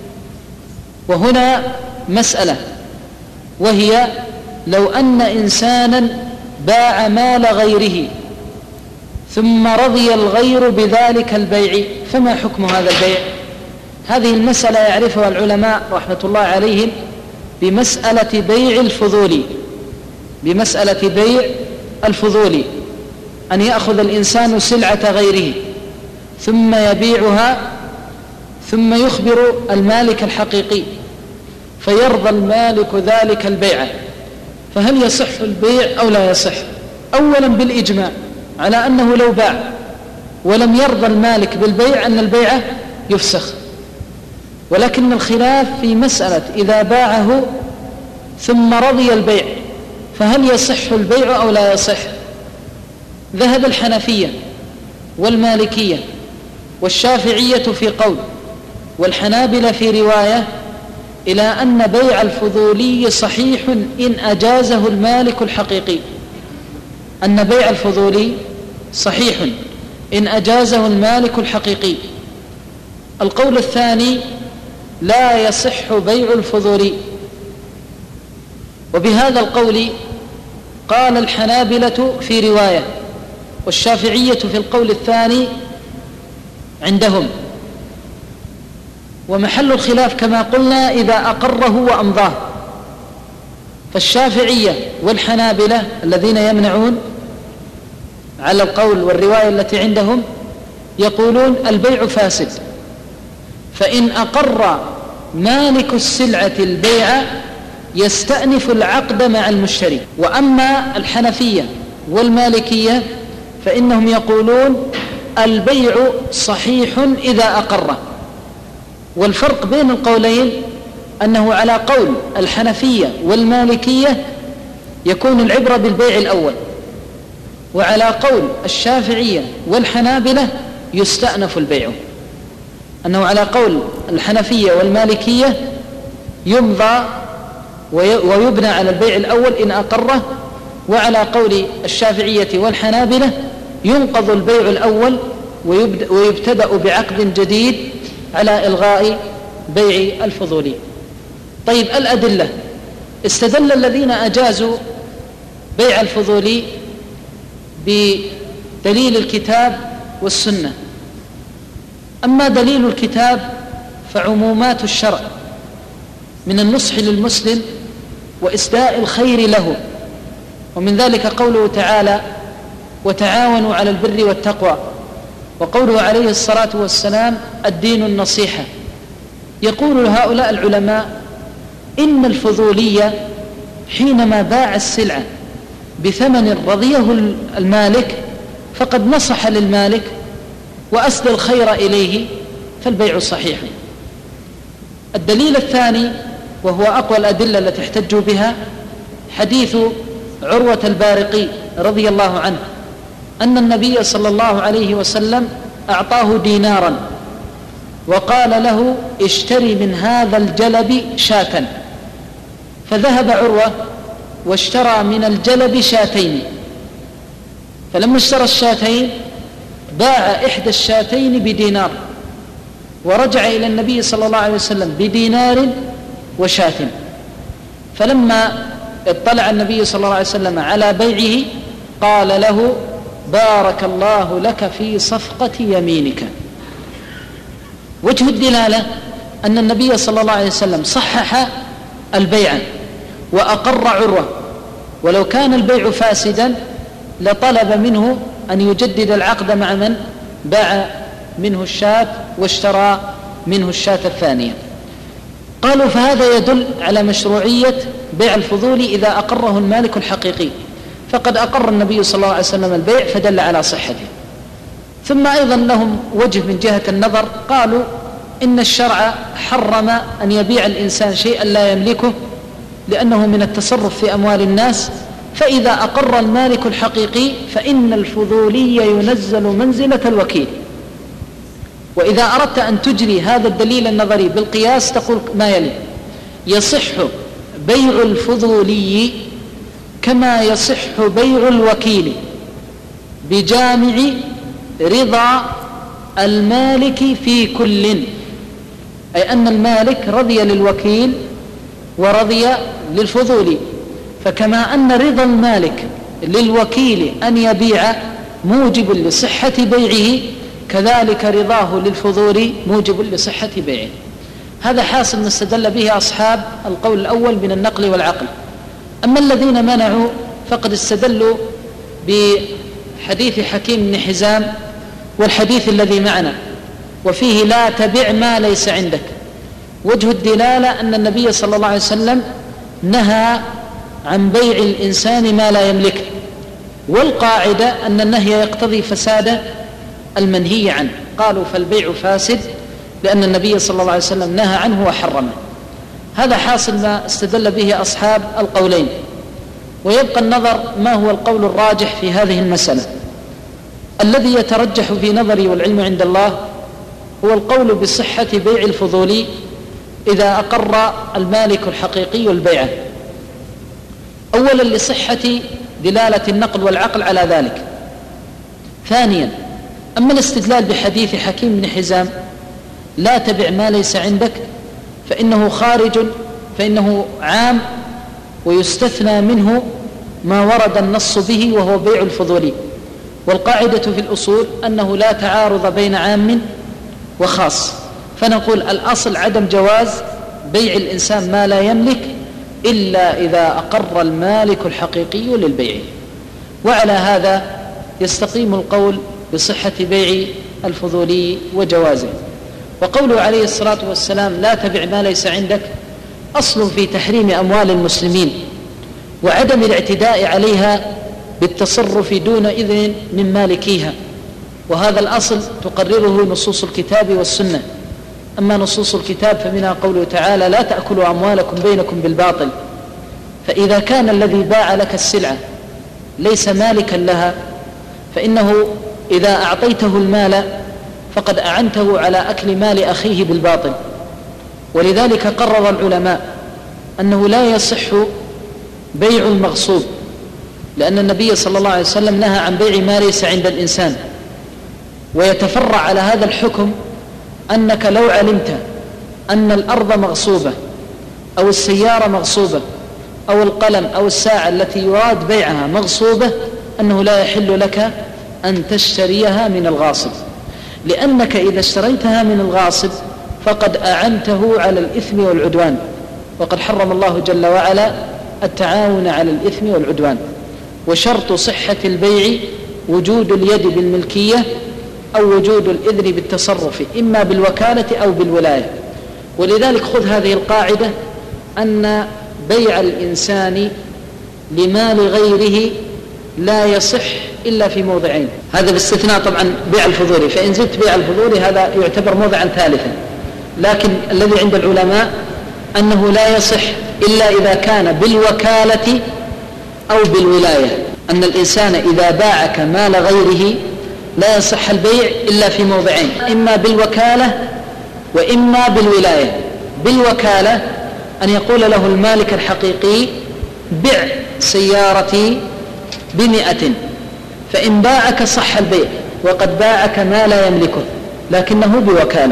وهنا مسألة، وهي: لو أن إنسانا باع مال غيره ثم رضي الغير بذلك البيع، فما حكم هذا البيع؟ هذه المسألة يعرفها العلماء رحمة الله عليهم بمسألة بيع الفضول، بمسألة بيع الفضول، أن يأخذ الإنسان سلعة غيره ثم يبيعها ثم يخبر المالك الحقيقي فيرضى المالك ذلك البيع، فهل يصح البيع أو لا يصح؟ أولا بالإجماع على أنه لو باع ولم يرضى المالك بالبيع أن البيع يفسخ، ولكن الخلاف في مسألة إذا باعه ثم رضي البيع فهل يصح البيع أو لا يصح؟ ذهب الحنفية والمالكية والشافعية في قول والحنابلة في رواية إلى أن بيع الفضولي صحيح إن أجازه المالك الحقيقي، أن بيع الفضولي صحيح إن أجازه المالك الحقيقي. القول الثاني لا يصح بيع الفضولي، وبهذا القول قال الحنابلة في رواية والشافعية في القول الثاني عندهم، ومحل الخلاف كما قلنا إذا أقره وأمضاه، فالشافعية والحنابلة الذين يمنعون على القول والرواية التي عندهم يقولون البيع فاسد، فإن أقر مالك السلعة البيع يستأنف العقد مع المشتري. وأما الحنفية والمالكية فإنهم يقولون البيع صحيح إذا أقر. والفرق بين القولين أنه على قول الحنفية والمالكية يكون العبرة بالبيع الأول، وعلى قول الشافعية والحنابلة يستأنف البيع، أنه على قول الحنفية والمالكية يمضى ويبنى على البيع الأول إن أقره، وعلى قول الشافعية والحنابلة ينقض البيع الأول ويبتدأ بعقد جديد على إلغاء بيع الفضولي. طيب الأدلة: استدل الذين أجازوا بيع الفضولي بدليل الكتاب والسنة. أما دليل الكتاب فعمومات الشرع من النصح للمسلم وإسداء الخير له، ومن ذلك قوله تعالى: وتعاونوا على البر والتقوى، وقوله عليه الصلاة والسلام: الدين النصيحة. يقول هؤلاء العلماء إن الفضولي حينما باع السلعة بثمن رضيه المالك فقد نصح للمالك وأسدى الخير إليه، فالبيع صحيح. الدليل الثاني وهو أقوى الأدلة التي احتجوا بها حديث عروة البارقي رضي الله عنه أن النبي صلى الله عليه وسلم أعطاه دينارا وقال له: اشتري من هذا الجلب شاة. فذهب عروة واشترى من الجلب شاتين، فلما اشترى الشاتين باع إحدى الشاتين بدينار ورجع إلى النبي صلى الله عليه وسلم بدينار وشاة. فلما اطلع النبي صلى الله عليه وسلم على بيعه قال له: بارك الله لك في صفقة يمينك. وجه الدلالة أن النبي صلى الله عليه وسلم صحح البيع وأقر عروة، ولو كان البيع فاسدا لطلب منه أن يجدد العقد مع من باع منه الشاة واشترى منه الشاة الثانية. قالوا فهذا يدل على مشروعية بيع الفضول إذا أقره المالك الحقيقي، فقد أقر النبي صلى الله عليه وسلم البيع فدل على صحته. ثم أيضا لهم وجه من جهة النظر، قالوا إن الشرع حرم أن يبيع الإنسان شيئا لا يملكه لأنه من التصرف في أموال الناس، فإذا أقر المالك الحقيقي فإن الفضولي ينزل منزلة الوكيل. وإذا أردت أن تجري هذا الدليل النظري بالقياس تقول ما يلي: يصح بيع الفضولي كما يصح بيع الوكيل بجامع رضا المالك في كل، أي أن المالك رضي للوكيل ورضي للفضولي، فكما أن رضا المالك للوكيل أن يبيع موجب لصحة بيعه كذلك رضاه للفضول موجب لصحة بيعه. هذا حاصل ما استدل به أصحاب القول الأول من النقل والعقل. أما الذين منعوا فقد استدلوا بحديث حكيم بن حزام والحديث الذي معنا، وفيه لا تبع ما ليس عندك. وجه الدلالة أن النبي صلى الله عليه وسلم نهى عن بيع الإنسان ما لا يملكه، والقاعدة أن النهي يقتضي فساد المنهي عنه. قالوا فالبيع فاسد لأن النبي صلى الله عليه وسلم نهى عنه وحرمه. هذا حاصل ما استدل به أصحاب القولين. ويبقى النظر ما هو القول الراجح في هذه المسألة. الذي يترجح في نظري والعلم عند الله هو القول بصحة بيع الفضولي إذا أقر المالك الحقيقي البيعة، أولا لصحة دلالة النقل والعقل على ذلك. ثانيا أما الاستدلال بحديث حكيم بن حزام لا تبع ما ليس عندك فإنه خارج، فإنه عام ويستثنى منه ما ورد النص به وهو بيع الفضولي. والقاعدة في الأصول أنه لا تعارض بين عام وخاص، فنقول الأصل عدم جواز بيع الإنسان ما لا يملك إلا إذا أقر المالك الحقيقي للبيع. وعلى هذا يستقيم القول بصحة بيع الفضولي وجوازه. وقوله عليه الصلاة والسلام لا تبع ما ليس عندك أصل في تحريم أموال المسلمين وعدم الاعتداء عليها بالتصرف دون إذن من مالكيها، وهذا الأصل تقرره نصوص الكتاب والسنة. أما نصوص الكتاب فمنها قوله تعالى لا تأكلوا أموالكم بينكم بالباطل، فإذا كان الذي باع لك السلعة ليس مالكا لها فإنه إذا أعطيته المال فقد أعنته على أكل مال أخيه بالباطل. ولذلك قرر العلماء أنه لا يصح بيع المغصوب، لأن النبي صلى الله عليه وسلم نهى عن بيع ما ليس عند الإنسان. ويتفرع على هذا الحكم أنك لو علمت أن الأرض مغصوبة أو السيارة مغصوبة أو القلم أو الساعة التي يراد بيعها مغصوبة أنه لا يحل لك أن تشتريها من الغاصب، لأنك إذا اشتريتها من الغاصب فقد أعنته على الإثم والعدوان، وقد حرم الله جل وعلا التعاون على الإثم والعدوان. وشرط صحة البيع وجود اليد بالملكية أو وجود الإذن بالتصرف إما بالوكالة أو بالولاية. ولذلك خذ هذه القاعدة أن بيع الإنسان لمال غيره لا يصح إلا في موضعين، هذا باستثناء طبعا بيع الفضولي، فإن زدت بيع الفضولي هذا يعتبر موضعا ثالثا. لكن الذي عند العلماء أنه لا يصح إلا إذا كان بالوكالة أو بالولاية، أن الإنسان إذا باعك مال غيره لا يصح البيع إلا في موضعين، إما بالوكالة وإما بالولاية. بالوكالة أن يقول له المالك الحقيقي بع سيارتي ب100، فإن باعك صح البيع وقد باعك ما لا يملكه لكنه بوكالة.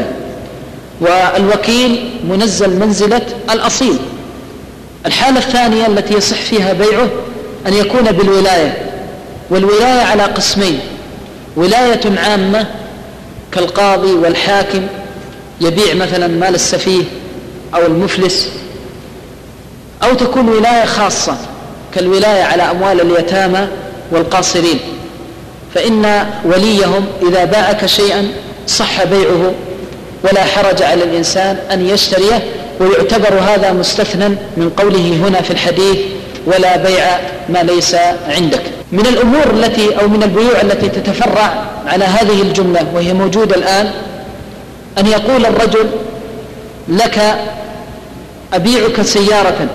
والوكيل منزل منزلة الأصيل. الحالة الثانية التي يصح فيها بيعه أن يكون بالولاية، والولاية على قسمين: ولاية عامة كالقاضي والحاكم يبيع مثلا مال السفيه أو المفلس، أو تكون ولاية خاصة كالولاية على أموال اليتامى والقاصرين، فإن وليهم إذا باعك شيئا صح بيعه ولا حرج على الإنسان أن يشتريه. ويعتبر هذا مستثنى من قوله هنا في الحديث ولا بيع ما ليس عندك. من الأمور التي أو من البيوع التي تتفرع على هذه الجملة وهي موجودة الآن أن يقول الرجل لك أبيعك سيارة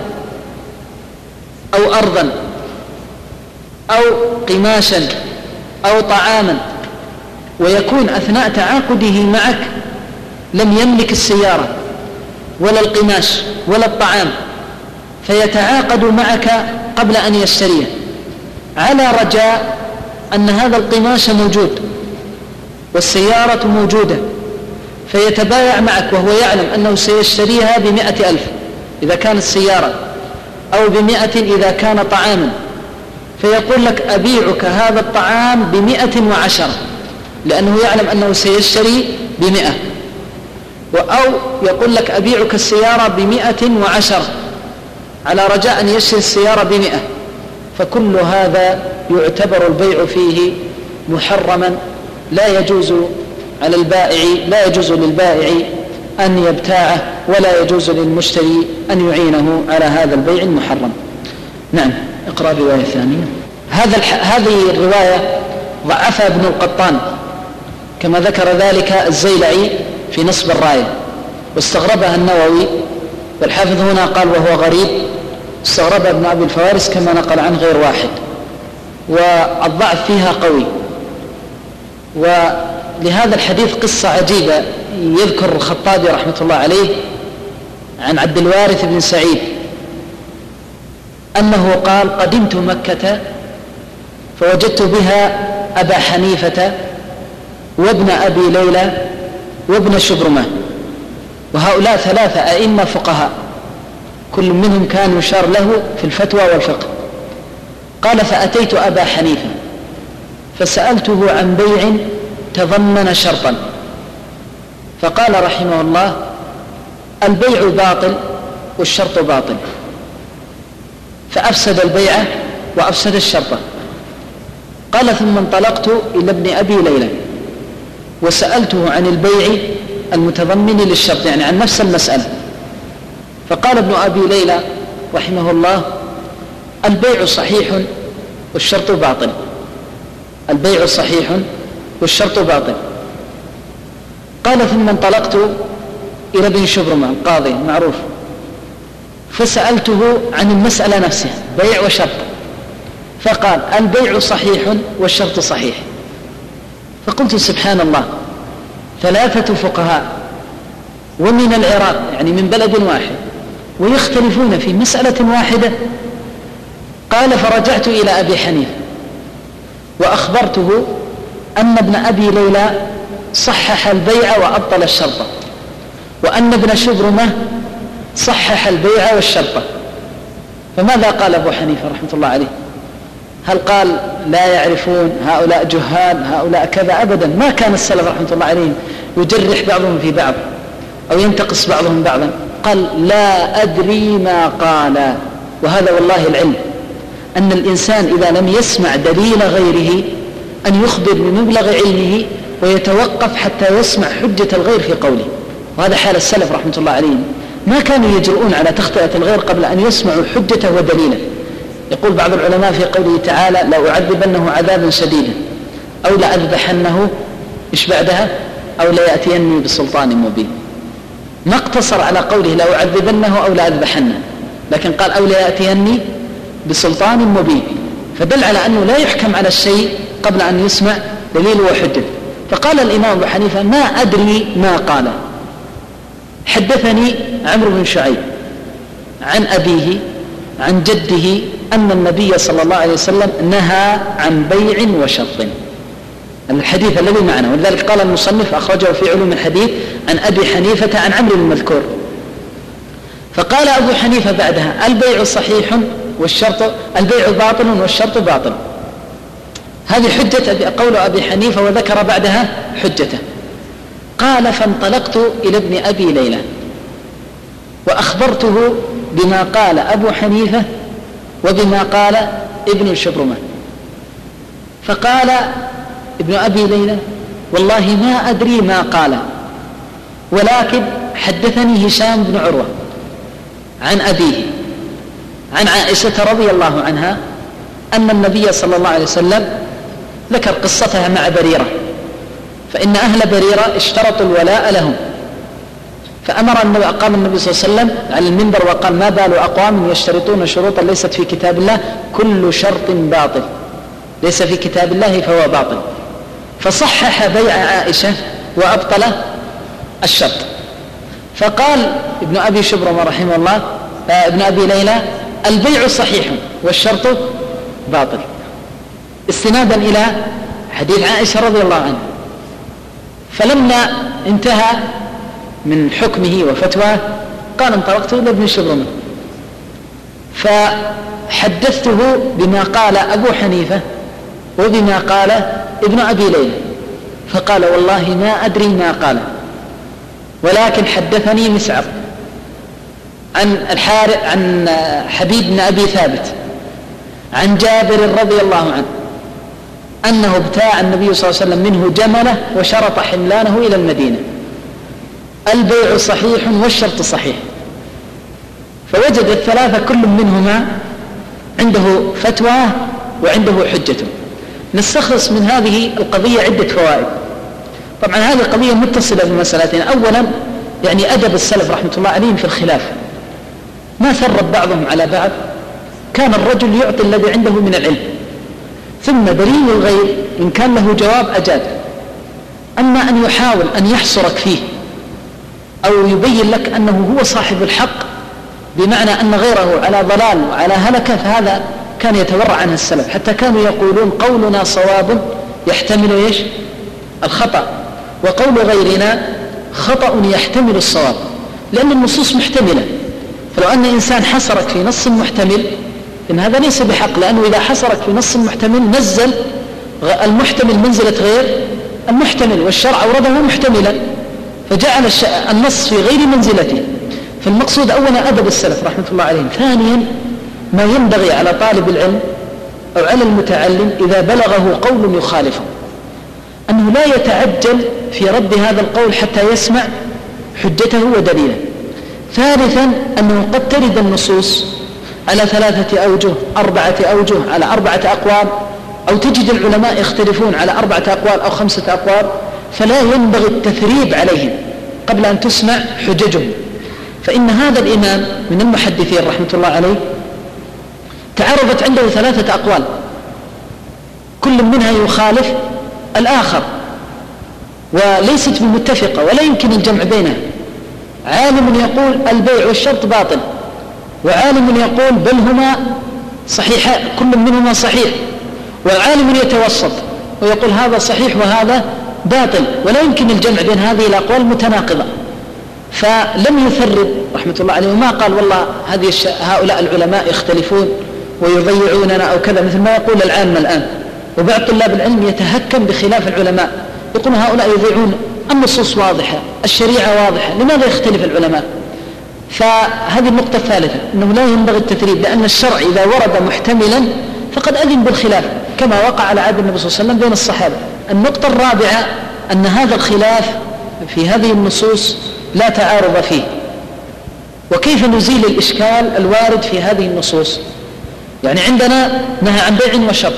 أو أرضا أو قماشا أو طعاما، ويكون أثناء تعاقده معك لم يملك السيارة ولا القماش ولا الطعام، فيتعاقد معك قبل أن يشتريه على رجاء أن هذا القماش موجود والسيارة موجودة، فيتبايع معك وهو يعلم أنه سيشتريها ب100,000 إذا كانت سيارة أو ب100 إذا كان طعاما، فيقول لك أبيعك هذا الطعام ب110 لأنه يعلم أنه سيشتري ب100. أو يقول لك أبيعك السيارة ب110 على رجاء أن يشتري السيارة ب100، فكل هذا يعتبر البيع فيه محرما، لا يجوز للبائع أن يبتاعه، ولا يجوز للمشتري أن يعينه على هذا البيع المحرم. نعم، اقرأ الرواية الثانية. هذه الرواية ضعفها ابن القطان كما ذكر ذلك الزيلعي في نصب الراية، واستغربها النووي، والحافظ هنا قال وهو غريب، استغربها ابن أبي الفوارس كما نقل عن غير واحد، والضعف فيها قوي. ولهذا الحديث قصة عجيبة يذكر الخطابي رحمة الله عليه عن عبد الوارث بن سعيد أنه قال: قدمت مكة فوجدت بها أبا حنيفة وابن أبي ليلى وابن شبرمة، وهؤلاء 3 أئمة فقهاء، كل منهم كان يشار له في الفتوى والفقه. قال: فأتيت أبا حنيفة فسألته عن بيع تضمن شرطا، فقال رحمه الله: البيع باطل والشرط باطل، فأفسد البيع وأفسد الشرط. قال: ثم انطلقت إلى ابن أبي ليلى وسألته عن البيع المتضمن للشرط، يعني عن نفس المسألة، فقال ابن أبي ليلى رحمه الله: البيع صحيح والشرط باطل. البيع صحيح والشرط باطل. قال: ثم انطلقت إلى ابن شبرمة القاضي معروف فسألته عن المسألة نفسها، بيع وشرط، فقال: البيع صحيح والشرط صحيح. فقلت: سبحان الله، 3 فقهاء ومن العراق، يعني من بلد واحد، ويختلفون في مسألة واحدة. قال: فرجعت إلى أبي حنيفة وأخبرته أن ابن أبي ليلى صحح البيع وأبطل الشرط، وأن ابن شبرمة صحح البيع والشرط. فماذا قال أبو حنيفة رحمة الله عليه؟ هل قال لا يعرفون، هؤلاء جهال، هؤلاء كذا؟ أبدا، ما كان السلف رحمة الله عليهم يجرح بعضهم في بعض أو ينتقص بعضهم بعضا. قال: لا أدري ما قال. وهذا والله العلم، أن الإنسان إذا لم يسمع دليل غيره أن يخبر بمبلغ علمه ويتوقف حتى يسمع حجة الغير في قوله. وهذا حال السلف رحمة الله عليهم، ما كانوا يجرؤون على تخطئة الغير قبل أن يسمعوا حجته ودليله. يقول بعض العلماء في قوله تعالى: لأعذبنه عذابا شديدا أو لأذبحنه، إيش بعدها؟ أو ليأتيني بسلطان مبين. ما اقتصر على قوله لأعذبنه أو لأذبحنه، لكن قال أو ليأتيني بسلطان مبين، فدل على أنه لا يحكم على الشيء قبل أن يسمع دليل وحجة. فقال الإمام أبو حنيفة: ما أدري ما قال. حدثني عمرو بن شعيب عن أبيه عن جده أن النبي صلى الله عليه وسلم نهى عن بيع وشرط، الحديث الذي معنا. ولذلك قال المصنف أخرجه في علوم الحديث عن أبي حنيفة عن عمرو المذكور. فقال أبو حنيفة بعدها: البيع صحيح والشرط، البيع باطل والشرط باطل. هذه حجة قول أبي حنيفة، وذكر بعدها حجته. قال: فانطلقت إلى ابن أبي ليلى وأخبرته بما قال أبو حنيفة وبما قال ابن شبرمة. فقال ابن أبي ليلى: والله ما أدري ما قال، ولكن حدثني هشام بن عروة عن أبيه عن عائشة رضي الله عنها أن النبي صلى الله عليه وسلم ذكر قصتها مع بريرة، فإن أهل بريرة اشترطوا الولاء لهم، قام النبي صلى الله عليه وسلم على المنبر وقال: ما بال أقوام يشترطون شروطا ليست في كتاب الله، كل شرط باطل، ليس في كتاب الله فهو باطل. فصحح بيع عائشة وأبطل الشرط. فقال ابن أبي شبرمة رحمه الله ابن أبي ليلى: البيع صحيح والشرط باطل، استنادا إلى حديث عائشة رضي الله عنها. فلما انتهى من حكمه وفتواه قال: انطلقت إلى ابن شبرمة فحدثته بما قال أبو حنيفة وبما قال ابن أبي ليلى، فقال: والله ما أدري ما قال. ولكن حدثني مسعر عن حبيب بن أبي ثابت عن جابر رضي الله عنه أنه ابتاع النبي صلى الله عليه وسلم منه جمله وشرط حملانه إلى المدينة. البيع صحيح والشرط صحيح. فوجد الثلاثة كل منهما عنده فتوى وعنده حجته. نستخلص من هذه القضية عدة فوائد. طبعا هذه القضية متصلة بمسألتين. أولا يعني أدب السلف رحمة الله عليهم في الخلاف، ما ثرب بعضهم على بعض، كان الرجل يعطي الذي عنده من العلم، ثم دليل الغير إن كان له جواب أجاد. أما أن يحاول أن يحصرك فيه أو يبين لك أنه هو صاحب الحق بمعنى أن غيره على ضلال وعلى هلكة، فهذا كان يتورع عنه السلف، حتى كانوا يقولون قولنا صواب يحتمل الخطأ، وقول غيرنا خطأ يحتمل الصواب، لأن النصوص محتملة. فلو أن إنسان حصرك في نص محتمل إن هذا ليس بحق، لأنه إذا حصرك في نص محتمل نزل المحتمل منزلة غير المحتمل، والشرع أورده محتملا فجعل النص في غير منزلته. فالمقصود أولا أدب السلف رحمة الله عليهم. ثانيا ما ينبغي على طالب العلم أو على المتعلم إذا بلغه قول يخالفه أنه لا يتعجل في رد هذا القول حتى يسمع حجته ودليله. ثالثا أنه قد ترد النصوص على 3 أوجه 4 أوجه على 4 أقوال، أو تجد العلماء يختلفون على 4 أقوال أو 5 أقوال، فلا ينبغي التثريب عليهم قبل أن تسمع حججهم. فإن هذا الإمام من المحدثين رحمة الله عليه تعرضت عنده 3 أقوال كل منها يخالف الآخر وليست بمتفقة ولا يمكن الجمع بينها. عالم يقول البيع والشرط باطل، وعالم يقول بل هما صحيحان كل منهما صحيح، وعالم يتوسط ويقول هذا صحيح وهذا باطل، ولا يمكن الجمع بين هذه الأقوال المتناقضة. فلم يثرب رحمة الله عليه وما قال والله هؤلاء العلماء يختلفون ويضيعوننا أو كذا، مثل ما يقول العامة الآن. وبعض طلاب العلم يتهكم بخلاف العلماء، يقول هؤلاء يضيعون، النصوص واضحة، الشريعة واضحة، لماذا يختلف العلماء؟ فهذه النقطة الثالثة، أنه لا ينبغي التثريب، لأن الشرع إذا ورد محتملا فقد أذن بالخلاف كما وقع على عهد النبي صلى الله عليه وسلم بين الصحابة. النقطة الرابعة أن هذا الخلاف في هذه النصوص لا تعارض فيه. وكيف نزيل الإشكال الوارد في هذه النصوص؟ يعني عندنا نهى عن بيع وشرط،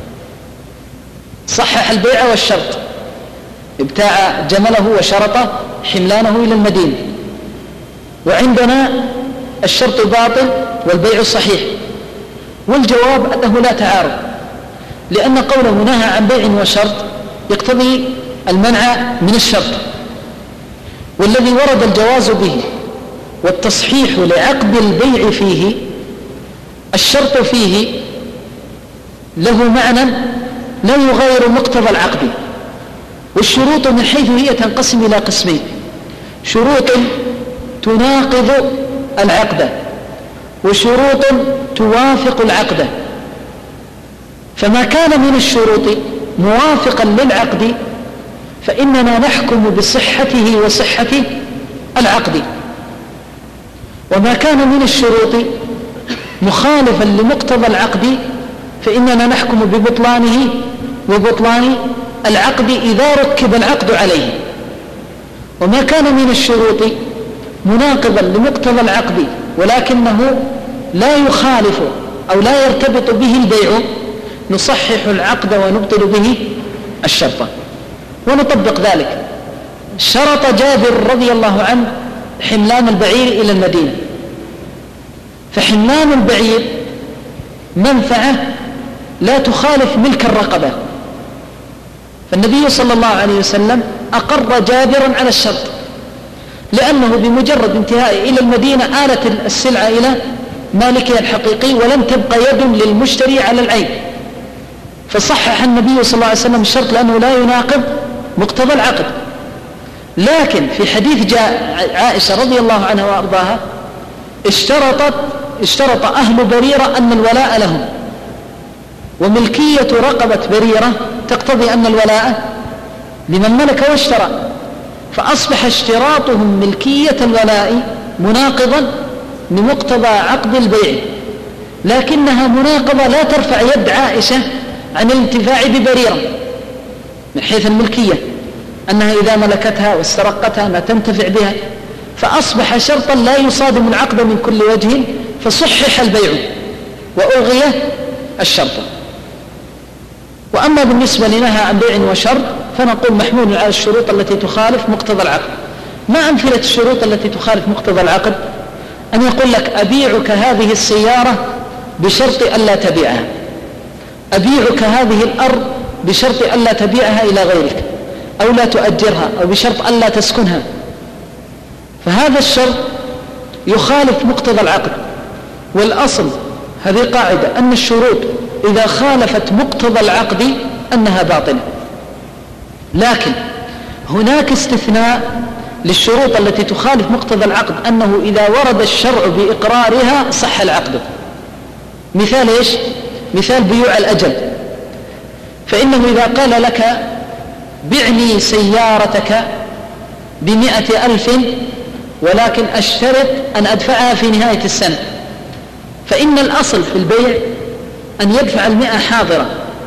صحح البيع والشرط، ابتاع جمله وشرط حملانه إلى المدينة. وعندنا الشرط باطل والبيع صحيح، والجواب أنه لا تعارض، لأن قوله نهى عن بيع وشرط يقتضي المنع من الشرط، والذي ورد الجواز به والتصحيح لعقد البيع فيه، الشرط فيه له معنى لا يغير مقتضى العقد. والشروط من حيث هي تنقسم إلى قسمين: شروط تناقض العقد وشروط توافق العقد. فما كان من الشروط موافقا للعقد فإننا نحكم بصحته وصحة العقد، وما كان من الشروط مخالفا لمقتضى العقد فإننا نحكم ببطلانه وبطلان العقد إذا ركب العقد عليه. وما كان من الشروط مناقضا لمقتضى العقد ولكنه لا يخالف أو لا يرتبط به البيع نصحح العقد ونبطل به الشرط. ونطبق ذلك. شرط جابر رضي الله عنه حملان البعير إلى المدينة، فحملان البعير منفعة لا تخالف ملك الرقبة، فالنبي صلى الله عليه وسلم أقر جابرا على الشرط، لأنه بمجرد انتهائه إلى المدينة آلت السلعة إلى مالكها الحقيقي ولم تبقى يد للمشتري على العين، فصحح النبي صلى الله عليه وسلم الشرط لأنه لا يناقض مقتضى العقد. لكن في حديث عائشة رضي الله عنها وأرضاها اشترط أهل بريرة أن الولاء لهم، وملكية رقبة بريرة تقتضي أن الولاء لمن ملك واشترى، فأصبح اشتراطهم ملكية الولاء مناقضا لمقتضى عقد البيع، لكنها مناقضة لا ترفع يد عائشة عن الانتفاع ببريرة من حيث الملكية، أنها إذا ملكتها واسترقتها ما تنتفع بها، فأصبح شرطا لا يصادم العقد من كل وجه، فصحح البيع وألغي الشرط. وأما بالنسبة لنهى عن بيع وشرط فنقول محمول على الشروط التي تخالف مقتضى العقد. ما أمثلة الشروط التي تخالف مقتضى العقد؟ أن يقول لك أبيعك هذه السيارة بشرط ألا تبيعها، أبيعك هذه الأرض بشرط ألا تبيعها إلى غيرك، أو لا تؤجرها، أو بشرط ألا تسكنها. فهذا الشرط يخالف مقتضى العقد. والأصل هذه قاعدة أن الشروط إذا خالفت مقتضى العقد أنها باطلة، لكن هناك استثناء للشروط التي تخالف مقتضى العقد، أنه إذا ورد الشرع بإقرارها صح العقد. مثال إيش؟ مثال بيوع الأجل، فإنه إذا قال لك بعني سيارتك ب100,000 ولكن أشترط أن أدفعها في نهاية السنة، فإن الأصل في البيع أن يدفع 100 حاضرة،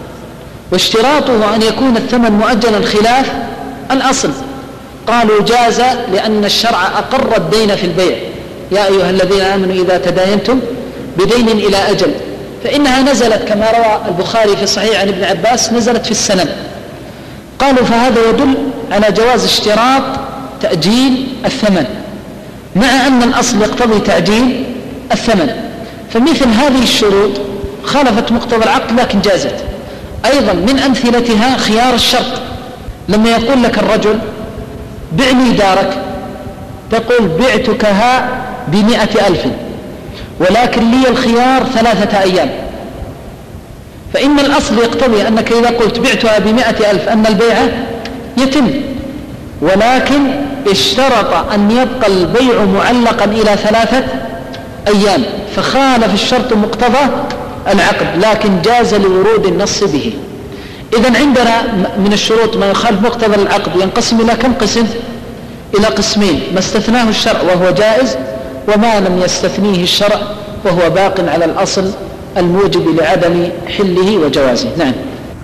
واشتراطه أن يكون الثمن مؤجلا خلاف الأصل. قالوا جاز لأن الشرع أقر الدين في البيع، يا أيها الذين آمنوا إذا تداينتم بدين إلى أجل، فإنها نزلت كما روى البخاري في الصحيح عن ابن عباس نزلت في السنن. قالوا فهذا يدل على جواز اشتراط تأجيل الثمن، مع أن الأصل يقتضي تعجيل الثمن. فمثل هذه الشروط خالفت مقتضى العقد لكن جازت. أيضا من أمثلتها خيار الشرط، لما يقول لك الرجل بعني دارك، تقول بعتكها ب100,000 ولكن لي الخيار 3 أيام، فإن الأصل يقتضي أنك إذا قلت بعتها ب100,000 أن البيع يتم، ولكن اشترط أن يبقى البيع معلقا إلى 3 أيام، فخالف الشرط مقتضى العقد لكن جاز لورود النص به. إذن عندنا من الشروط ما يخالف مقتضى العقد ينقسم إلى كم قسم؟ إلى قسمين: ما استثناه الشرع وهو جائز، وما لم يستثنيه الشرع وهو باق على الأصل الموجب لعدم حله وجوازه. نعم.